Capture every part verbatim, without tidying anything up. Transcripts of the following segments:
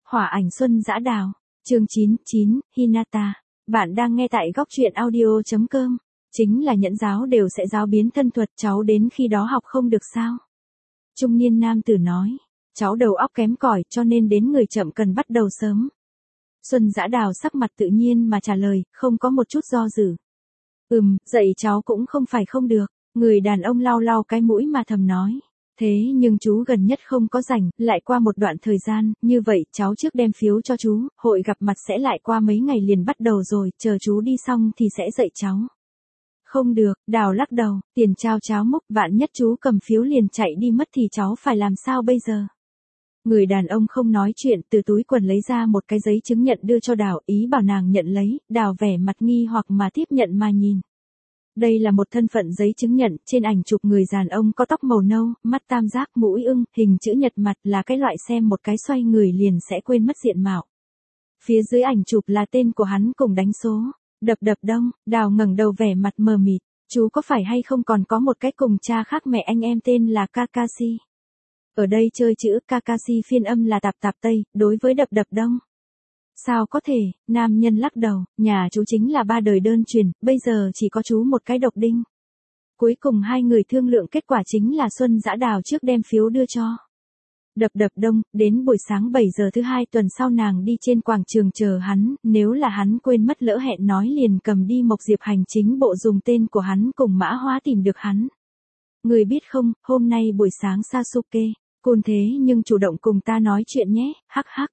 Hỏa ảnh Xuân Dã Đào, chương chín mươi chín, Hinata. Bạn đang nghe tại góc truyện audio chấm com. Chính là nhẫn giáo đều sẽ giáo biến thân thuật, cháu đến khi đó học không được sao? Trung niên nam tử nói, cháu đầu óc kém cỏi cho nên đến người chậm cần bắt đầu sớm. Xuân Dã Đào sắc mặt tự nhiên mà trả lời, không có một chút do dự. Ừm, dạy cháu cũng không phải không được, người đàn ông lau lau cái mũi mà thầm nói. Thế nhưng chú gần nhất không có rảnh, lại qua một đoạn thời gian, như vậy cháu trước đem phiếu cho chú, hội gặp mặt sẽ lại qua mấy ngày liền bắt đầu rồi, chờ chú đi xong thì sẽ dạy cháu. Không được, Đào lắc đầu, tiền trao cháo múc, vạn nhất chú cầm phiếu liền chạy đi mất thì cháu phải làm sao bây giờ? Người đàn ông không nói chuyện, từ túi quần lấy ra một cái giấy chứng nhận đưa cho Đào, ý bảo nàng nhận lấy, Đào vẻ mặt nghi hoặc mà tiếp nhận mà nhìn. Đây là một thân phận giấy chứng nhận, trên ảnh chụp người đàn ông có tóc màu nâu, mắt tam giác, mũi ưng, hình chữ nhật mặt, là cái loại xem một cái xoay người liền sẽ quên mất diện mạo. Phía dưới ảnh chụp là tên của hắn cùng đánh số. Đập đập đông, Đào ngẩng đầu vẻ mặt mờ mịt, chú có phải hay không còn có một cái cùng cha khác mẹ anh em tên là Kakashi. Ở đây chơi chữ Kakashi phiên âm là tạp tạp Tây, đối với đập đập đông. Sao có thể, nam nhân lắc đầu, nhà chú chính là ba đời đơn truyền, bây giờ chỉ có chú một cái độc đinh. Cuối cùng hai người thương lượng kết quả chính là Xuân Dã Đào trước đem phiếu đưa cho. Đập đập đông, đến buổi sáng bảy giờ thứ hai tuần sau nàng đi trên quảng trường chờ hắn, nếu là hắn quên mất lỡ hẹn nói liền cầm đi Mộc Diệp hành chính bộ dùng tên của hắn cùng mã hóa tìm được hắn. Người biết không, hôm nay buổi sáng Sasuke, côn thế nhưng chủ động cùng ta nói chuyện nhé, hắc hắc.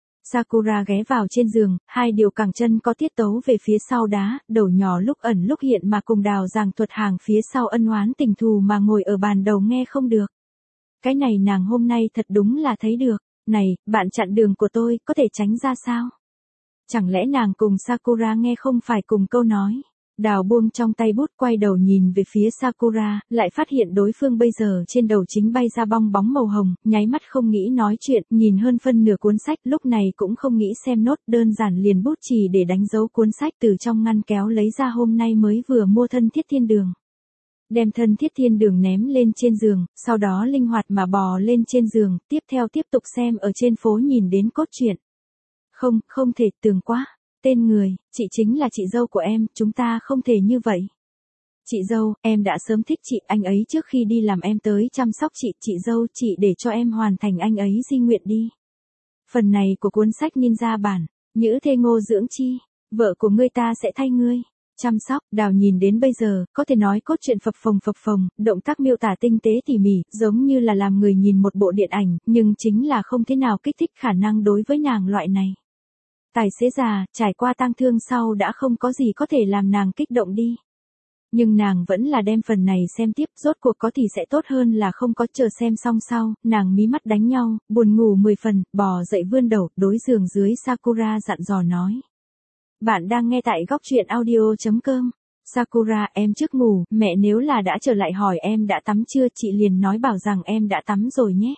Sakura ghé vào trên giường, hai điều cẳng chân có tiết tấu về phía sau đá, đầu nhỏ lúc ẩn lúc hiện mà cùng Đào giảng thuật hàng phía sau ân oán tình thù mà ngồi ở bàn đầu nghe không được. Cái này nàng hôm nay thật đúng là thấy được, này, bạn chặn đường của tôi, có thể tránh ra sao? Chẳng lẽ nàng cùng Sakura nghe không phải cùng câu nói? Đào buông trong tay bút quay đầu nhìn về phía Sakura, lại phát hiện đối phương bây giờ trên đầu chính bay ra bong bóng màu hồng, nháy mắt không nghĩ nói chuyện, nhìn hơn phân nửa cuốn sách, lúc này cũng không nghĩ xem nốt, đơn giản liền bút chì để đánh dấu cuốn sách từ trong ngăn kéo lấy ra hôm nay mới vừa mua thân thiết thiên đường. Đem thân thiết thiên đường ném lên trên giường, sau đó linh hoạt mà bò lên trên giường, tiếp theo tiếp tục xem ở trên phố nhìn đến cốt truyện. Không, không thể tưởng quá. Tên người, chị chính là chị dâu của em, chúng ta không thể như vậy. Chị dâu, em đã sớm thích chị, anh ấy trước khi đi làm em tới chăm sóc chị, chị dâu, chị để cho em hoàn thành anh ấy di nguyện đi. Phần này của cuốn sách ninja bản, Nhữ Thê Ngô Dưỡng Chi, vợ của ngươi ta sẽ thay ngươi. Chăm sóc, Đào nhìn đến bây giờ, có thể nói cốt truyện phập phồng phập phồng, động tác miêu tả tinh tế tỉ mỉ, giống như là làm người nhìn một bộ điện ảnh, nhưng chính là không thế nào kích thích khả năng đối với nàng loại này. Tài xế già, trải qua tang thương sau đã không có gì có thể làm nàng kích động đi. Nhưng nàng vẫn là đem phần này xem tiếp, rốt cuộc có thì sẽ tốt hơn là không có, chờ xem xong sau, nàng mí mắt đánh nhau, buồn ngủ mười phần, bò dậy vươn đầu, đối giường dưới Sakura dặn dò nói. Bạn đang nghe tại góc truyện audio chấm com. Sakura, em trước ngủ, mẹ nếu là đã trở lại hỏi em đã tắm chưa, chị liền nói bảo rằng em đã tắm rồi nhé.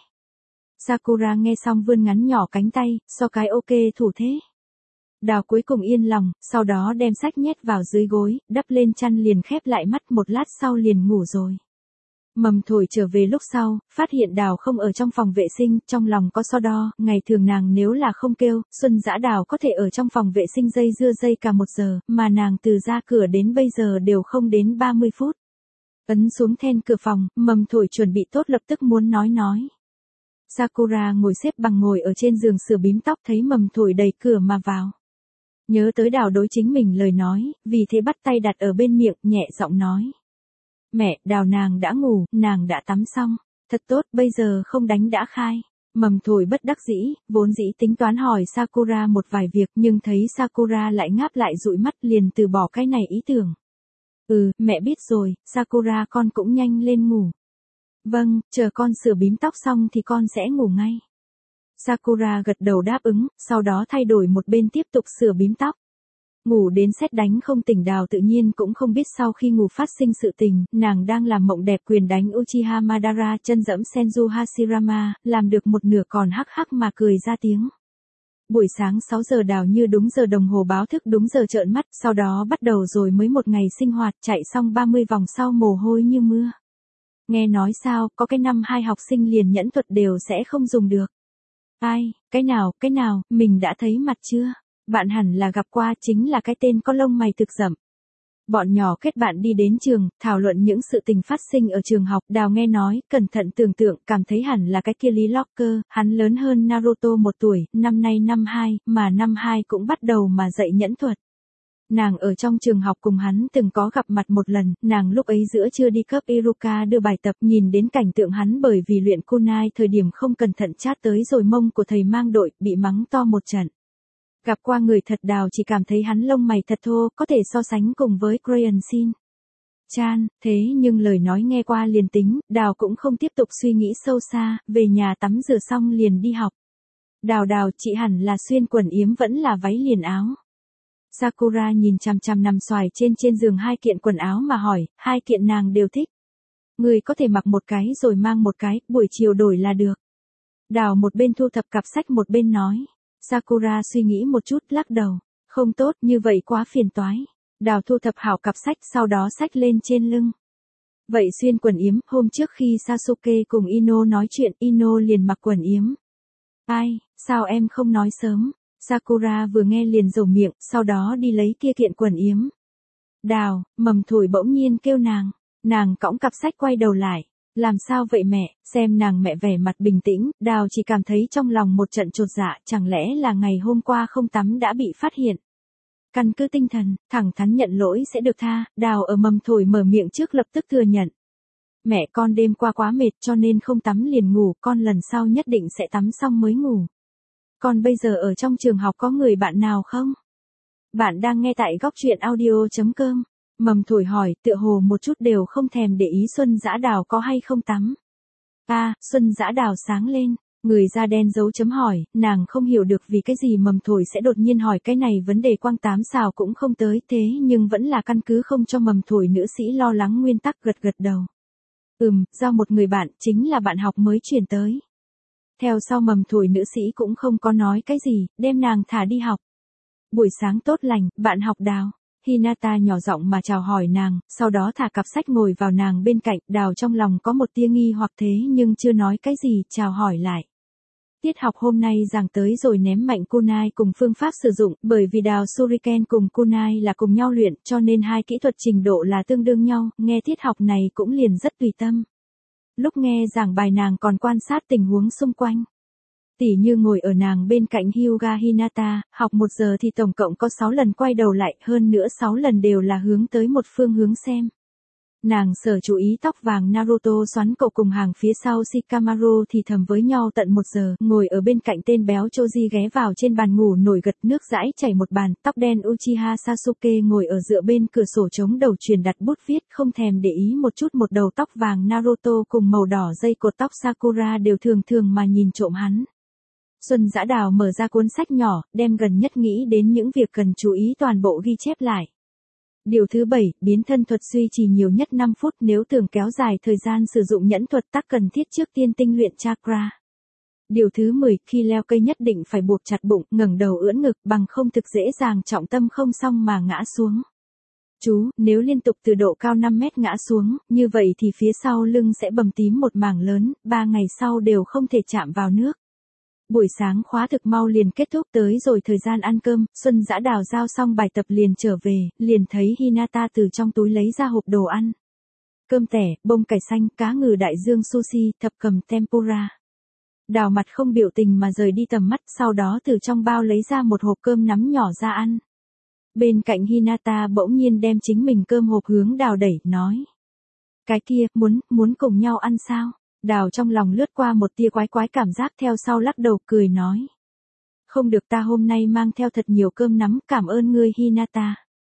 Sakura nghe xong vươn ngắn nhỏ cánh tay, so cái ok thủ thế. Đào cuối cùng yên lòng, sau đó đem sách nhét vào dưới gối, đắp lên chăn liền khép lại mắt, một lát sau liền ngủ rồi. Mầm Thổi trở về lúc sau, phát hiện Đào không ở trong phòng vệ sinh, trong lòng có so đo, ngày thường nàng nếu là không kêu, Xuân Dã Đào có thể ở trong phòng vệ sinh dây dưa dây cả một giờ, mà nàng từ ra cửa đến bây giờ đều không đến ba mươi phút. Ấn xuống then cửa phòng, Mầm Thổi chuẩn bị tốt lập tức muốn nói nói. Sakura ngồi xếp bằng ngồi ở trên giường sửa bím tóc, thấy Mầm Thổi đẩy cửa mà vào. Nhớ tới Đào đối chính mình lời nói, vì thế bắt tay đặt ở bên miệng, nhẹ giọng nói. Mẹ, Đào nàng đã ngủ, nàng đã tắm xong. Thật tốt, bây giờ không đánh đã khai. Mầm Thổi bất đắc dĩ, vốn dĩ tính toán hỏi Sakura một vài việc, nhưng thấy Sakura lại ngáp lại dụi mắt liền từ bỏ cái này ý tưởng. Ừ, mẹ biết rồi, Sakura con cũng nhanh lên ngủ. Vâng, chờ con sửa bím tóc xong thì con sẽ ngủ ngay. Sakura gật đầu đáp ứng, sau đó thay đổi một bên tiếp tục sửa bím tóc. Ngủ đến sét đánh không tỉnh, Đào tự nhiên cũng không biết sau khi ngủ phát sinh sự tình, nàng đang làm mộng đẹp quyền đánh Uchiha Madara chân dẫm Senju Hashirama, làm được một nửa còn hắc hắc mà cười ra tiếng. Buổi sáng sáu giờ Đào như đúng giờ đồng hồ báo thức đúng giờ trợn mắt, sau đó bắt đầu rồi mới một ngày sinh hoạt, chạy xong ba mươi vòng sau mồ hôi như mưa. Nghe nói sao, có cái năm hai học sinh liền nhẫn thuật đều sẽ không dùng được. Ai, cái nào, cái nào, mình đã thấy mặt chưa? Bạn hẳn là gặp qua, chính là cái tên có lông mày thực rậm. Bọn nhỏ kết bạn đi đến trường, thảo luận những sự tình phát sinh ở trường học. Đào nghe nói, cẩn thận tưởng tượng, cảm thấy hẳn là cái kia Lý Locker, hắn lớn hơn Naruto một tuổi, năm nay năm hai, mà năm hai cũng bắt đầu mà dạy nhẫn thuật. Nàng ở trong trường học cùng hắn từng có gặp mặt một lần, nàng lúc ấy giữa trưa đi cấp Iruka đưa bài tập, nhìn đến cảnh tượng hắn bởi vì luyện kunai thời điểm không cẩn thận chát tới rồi mông của thầy mang đội, bị mắng to một trận. Gặp qua người thật, Đào chỉ cảm thấy hắn lông mày thật thô, có thể so sánh cùng với Crayon Shin Chan, thế nhưng lời nói nghe qua liền tính, Đào cũng không tiếp tục suy nghĩ sâu xa, về nhà tắm rửa xong liền đi học. Đào đào, chị hẳn là xuyên quần yếm vẫn là váy liền áo. Sakura nhìn chằm chằm nằm xoài trên trên giường hai kiện quần áo mà hỏi, hai kiện nàng đều thích. Người có thể mặc một cái rồi mang một cái, buổi chiều đổi là được. Đào một bên thu thập cặp sách một bên nói. Sakura suy nghĩ một chút, lắc đầu. Không tốt, như vậy quá phiền toái. Đào thu thập hảo cặp sách, sau đó xách lên trên lưng. Vậy xuyên quần yếm, hôm trước khi Sasuke cùng Ino nói chuyện, Ino liền mặc quần yếm. Ai, sao em không nói sớm? Sakura vừa nghe liền rầu miệng, sau đó đi lấy kia kiện quần yếm. Đào, mầm thổi bỗng nhiên kêu nàng. Nàng cõng cặp sách quay đầu lại. Làm sao vậy mẹ? Xem nàng mẹ vẻ mặt bình tĩnh, Đào chỉ cảm thấy trong lòng một trận chột dạ, chẳng lẽ là ngày hôm qua không tắm đã bị phát hiện. Căn cứ tinh thần, thẳng thắn nhận lỗi sẽ được tha. Đào ở mầm thổi mở miệng trước lập tức thừa nhận. Mẹ con đêm qua quá mệt cho nên không tắm liền ngủ, con lần sau nhất định sẽ tắm xong mới ngủ. Con bây giờ ở trong trường học có người bạn nào không? Bạn đang nghe tại góc truyện audio chấm com. Mầm thổi hỏi, tựa hồ một chút đều không thèm để ý Xuân Dã Đào có hay không tắm. À, Xuân Dã Đào sáng lên, người da đen dấu chấm hỏi, nàng không hiểu được vì cái gì mầm thổi sẽ đột nhiên hỏi cái này vấn đề, quang tám xào cũng không tới, thế nhưng vẫn là căn cứ không cho mầm thổi nữ sĩ lo lắng nguyên tắc, gật gật đầu. Ừm, giao một người bạn, chính là bạn học mới chuyển tới. Theo sau mầm thổi nữ sĩ cũng không có nói cái gì, đem nàng thả đi học. Buổi sáng tốt lành, bạn học Đào. Hinata nhỏ giọng mà chào hỏi nàng, sau đó thả cặp sách ngồi vào nàng bên cạnh. Đào trong lòng có một tia nghi hoặc thế nhưng chưa nói cái gì, chào hỏi lại. Tiết học hôm nay giảng tới rồi ném mạnh kunai cùng phương pháp sử dụng, bởi vì Đào Shuriken cùng kunai là cùng nhau luyện, cho nên hai kỹ thuật trình độ là tương đương nhau, nghe tiết học này cũng liền rất tùy tâm. Lúc nghe giảng bài nàng còn quan sát tình huống xung quanh. Tỉ như ngồi ở nàng bên cạnh Hyuga Hinata, học một giờ thì tổng cộng có sáu lần quay đầu lại, hơn nữa sáu lần đều là hướng tới một phương hướng xem. Nàng sở chú ý tóc vàng Naruto xoắn cổ cùng hàng phía sau Shikamaru thì thầm với nhau tận một giờ, ngồi ở bên cạnh tên béo Choji ghé vào trên bàn ngủ nổi gật nước dãi chảy một bàn, tóc đen Uchiha Sasuke ngồi ở dựa bên cửa sổ chống đầu truyền đặt bút viết, không thèm để ý một chút một đầu tóc vàng Naruto cùng màu đỏ dây cột tóc Sakura đều thường thường mà nhìn trộm hắn. Xuân Dã Đào mở ra cuốn sách nhỏ, đem gần nhất nghĩ đến những việc cần chú ý toàn bộ ghi chép lại. Điều thứ bảy, biến thân thuật duy trì nhiều nhất năm phút, nếu tưởng kéo dài thời gian sử dụng nhẫn thuật tắc cần thiết trước tiên tinh luyện chakra. Điều thứ mười, khi leo cây nhất định phải buộc chặt bụng, ngẩng đầu ưỡn ngực, bằng không thực dễ dàng trọng tâm không xong mà ngã xuống. Chú, nếu liên tục từ độ cao năm mét ngã xuống, như vậy thì phía sau lưng sẽ bầm tím một mảng lớn, ba ngày sau đều không thể chạm vào nước. Buổi sáng khóa thực mau liền kết thúc, tới rồi thời gian ăn cơm, Xuân Dã Đào giao xong bài tập liền trở về, liền thấy Hinata từ trong túi lấy ra hộp đồ ăn. Cơm tẻ, bông cải xanh, cá ngừ đại dương sushi, thập cầm tempura. Đào mặt không biểu tình mà rời đi tầm mắt, sau đó từ trong bao lấy ra một hộp cơm nắm nhỏ ra ăn. Bên cạnh Hinata bỗng nhiên đem chính mình cơm hộp hướng Đào đẩy, nói. Cái kia, muốn, muốn cùng nhau ăn sao? Đào trong lòng lướt qua một tia quái quái cảm giác, theo sau lắc đầu cười nói. Không được, ta hôm nay mang theo thật nhiều cơm nắm, cảm ơn ngươi Hinata.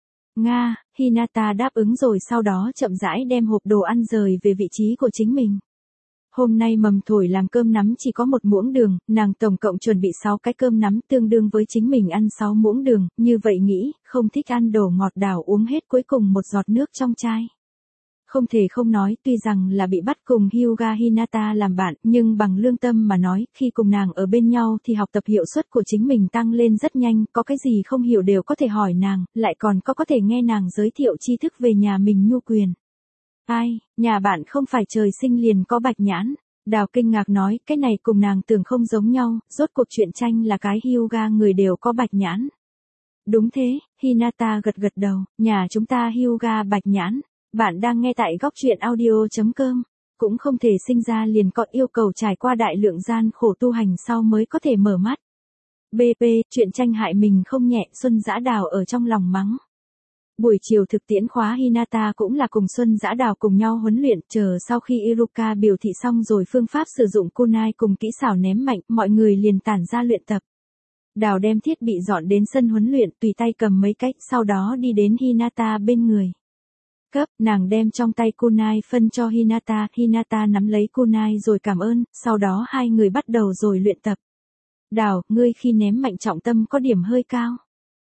Nga, Hinata đáp ứng rồi sau đó chậm rãi đem hộp đồ ăn rời về vị trí của chính mình. Hôm nay mầm thổi làm cơm nắm chỉ có một muỗng đường, nàng tổng cộng chuẩn bị sáu cái cơm nắm tương đương với chính mình ăn sáu muỗng đường, như vậy nghĩ, không thích ăn đồ ngọt Đào uống hết cuối cùng một giọt nước trong chai. Không thể không nói, tuy rằng là bị bắt cùng Hyuga Hinata làm bạn, nhưng bằng lương tâm mà nói, khi cùng nàng ở bên nhau thì học tập hiệu suất của chính mình tăng lên rất nhanh, có cái gì không hiểu đều có thể hỏi nàng, lại còn có có thể nghe nàng giới thiệu tri thức về nhà mình nhu quyền. Ai, nhà bạn không phải trời sinh liền có bạch nhãn, Đào kinh ngạc nói, cái này cùng nàng tưởng không giống nhau, rốt cuộc truyện tranh là cái Hyuga người đều có bạch nhãn. Đúng thế, Hinata gật gật đầu, nhà chúng ta Hyuga bạch nhãn. Bạn đang nghe tại góc truyện audio.com. Cũng không thể sinh ra liền có yêu cầu trải qua đại lượng gian khổ tu hành sau mới có thể mở mắt. bê pê, truyện tranh hại mình không nhẹ, Xuân Dã Đào ở trong lòng mắng. Buổi chiều thực tiễn khóa Hinata cũng là cùng Xuân Dã Đào cùng nhau huấn luyện, chờ sau khi Iruka biểu thị xong rồi phương pháp sử dụng kunai cùng kỹ xảo ném mạnh, mọi người liền tản ra luyện tập. Đào đem thiết bị dọn đến sân huấn luyện, tùy tay cầm mấy cách, sau đó đi đến Hinata bên người. Cấp, nàng đem trong tay kunai phân cho Hinata, Hinata nắm lấy kunai rồi cảm ơn, sau đó hai người bắt đầu rồi luyện tập. Đào, ngươi khi ném mạnh trọng tâm có điểm hơi cao.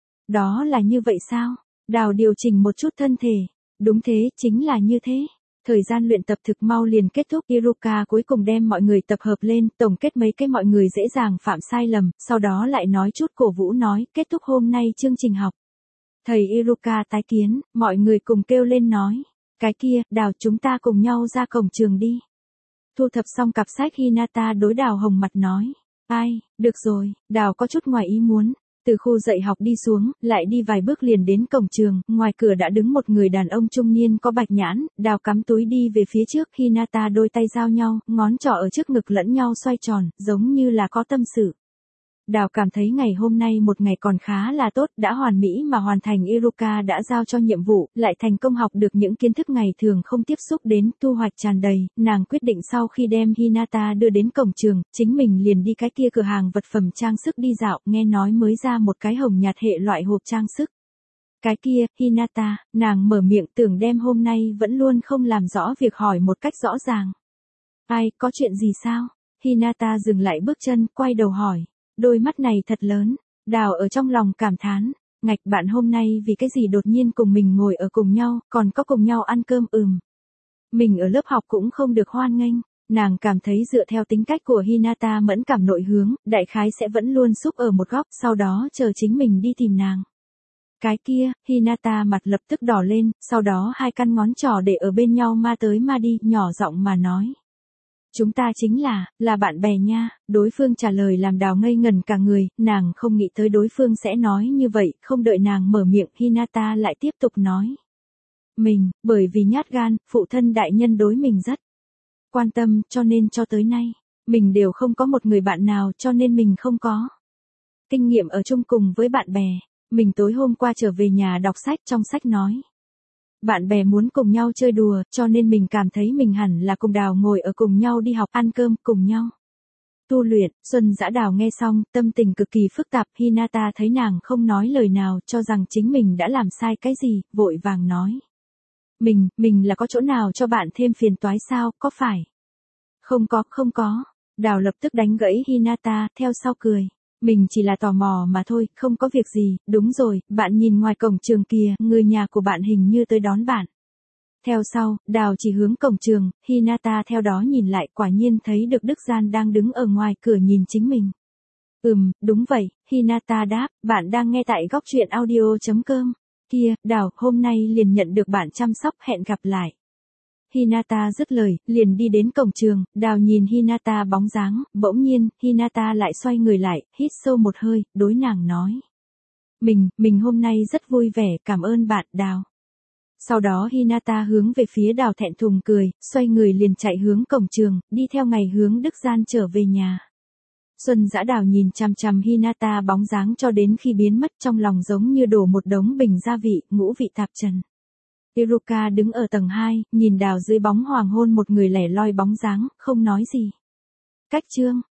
Đó là như vậy sao? Đào điều chỉnh một chút thân thể. Đúng thế, chính là như thế. Thời gian luyện tập thực mau liền kết thúc, Iruka cuối cùng đem mọi người tập hợp lên, tổng kết mấy cái mọi người dễ dàng phạm sai lầm, sau đó lại nói chút cổ vũ nói, kết thúc hôm nay chương trình học. Thầy Iruka tái kiến, mọi người cùng kêu lên nói, cái kia, Đào chúng ta cùng nhau ra cổng trường đi. Thu thập xong cặp sách Hinata đối Đào hồng mặt nói, ai, được rồi, Đào có chút ngoài ý muốn. Từ khu dạy học đi xuống, lại đi vài bước liền đến cổng trường, ngoài cửa đã đứng một người đàn ông trung niên có bạch nhãn, Đào cắm túi đi về phía trước, Hinata đôi tay giao nhau, ngón trỏ ở trước ngực lẫn nhau xoay tròn, giống như là có tâm sự. Đào cảm thấy ngày hôm nay một ngày còn khá là tốt, đã hoàn mỹ mà hoàn thành Iruka đã giao cho nhiệm vụ, lại thành công học được những kiến thức ngày thường không tiếp xúc đến, thu hoạch tràn đầy, nàng quyết định sau khi đem Hinata đưa đến cổng trường, chính mình liền đi cái kia cửa hàng vật phẩm trang sức đi dạo, nghe nói mới ra một cái hồng nhạt hệ loại hộp trang sức. Cái kia, Hinata, nàng mở miệng tưởng đem hôm nay vẫn luôn không làm rõ việc hỏi một cách rõ ràng. Ai, có chuyện gì sao? Hinata dừng lại bước chân, quay đầu hỏi. Đôi mắt này thật lớn, Đào ở trong lòng cảm thán, ngạch bạn hôm nay vì cái gì đột nhiên cùng mình ngồi ở cùng nhau, còn có cùng nhau ăn cơm ừm. Mình ở lớp học cũng không được hoan nghênh, nàng cảm thấy dựa theo tính cách của Hinata mẫn cảm nội hướng, đại khái sẽ vẫn luôn xúc ở một góc, sau đó chờ chính mình đi tìm nàng. Cái kia, Hinata mặt lập tức đỏ lên, sau đó hai căn ngón trỏ để ở bên nhau ma tới ma đi, nhỏ giọng mà nói. Chúng ta chính là, là bạn bè nha, đối phương trả lời làm Đào ngây ngẩn cả người, nàng không nghĩ tới đối phương sẽ nói như vậy, không đợi nàng mở miệng, Hinata lại tiếp tục nói. Mình, bởi vì nhát gan, phụ thân đại nhân đối mình rất quan tâm, cho nên cho tới nay, mình đều không có một người bạn nào cho nên mình không có kinh nghiệm ở chung cùng với bạn bè. Mình tối hôm qua trở về nhà đọc sách, trong sách nói. Bạn bè muốn cùng nhau chơi đùa, cho nên mình cảm thấy mình hẳn là cùng Đào ngồi ở cùng nhau đi học, ăn cơm, cùng nhau tu luyện. Xuân Dã Đào nghe xong, tâm tình cực kỳ phức tạp, Hinata thấy nàng không nói lời nào, cho rằng chính mình đã làm sai cái gì, vội vàng nói. Mình, mình là có chỗ nào cho bạn thêm phiền toái sao, có phải? Không có, không có. Đào lập tức đánh gãy Hinata, theo sau cười. Mình chỉ là tò mò mà thôi, không có việc gì, đúng rồi, bạn nhìn ngoài cổng trường kìa, người nhà của bạn hình như tới đón bạn. Theo sau, Đào chỉ hướng cổng trường, Hinata theo đó nhìn lại, quả nhiên thấy được Đức Gian đang đứng ở ngoài cửa nhìn chính mình. Ừm, đúng vậy, Hinata đáp, bạn đang nghe tại góc truyện audio.com. Kia, Đào, hôm nay liền nhận được bạn chăm sóc, hẹn gặp lại. Hinata dứt lời, liền đi đến cổng trường, Đào nhìn Hinata bóng dáng, bỗng nhiên, Hinata lại xoay người lại, hít sâu một hơi, đối nàng nói. Mình, mình hôm nay rất vui vẻ, cảm ơn bạn, Đào. Sau đó Hinata hướng về phía Đào thẹn thùng cười, xoay người liền chạy hướng cổng trường, đi theo ngày hướng Đức Gian trở về nhà. Xuân Dã Đào nhìn chằm chằm Hinata bóng dáng cho đến khi biến mất, trong lòng giống như đổ một đống bình gia vị, ngũ vị tạp trần. Iruka đứng ở tầng hai, nhìn Đào dưới bóng hoàng hôn một người lẻ loi bóng dáng, không nói gì. Cách chương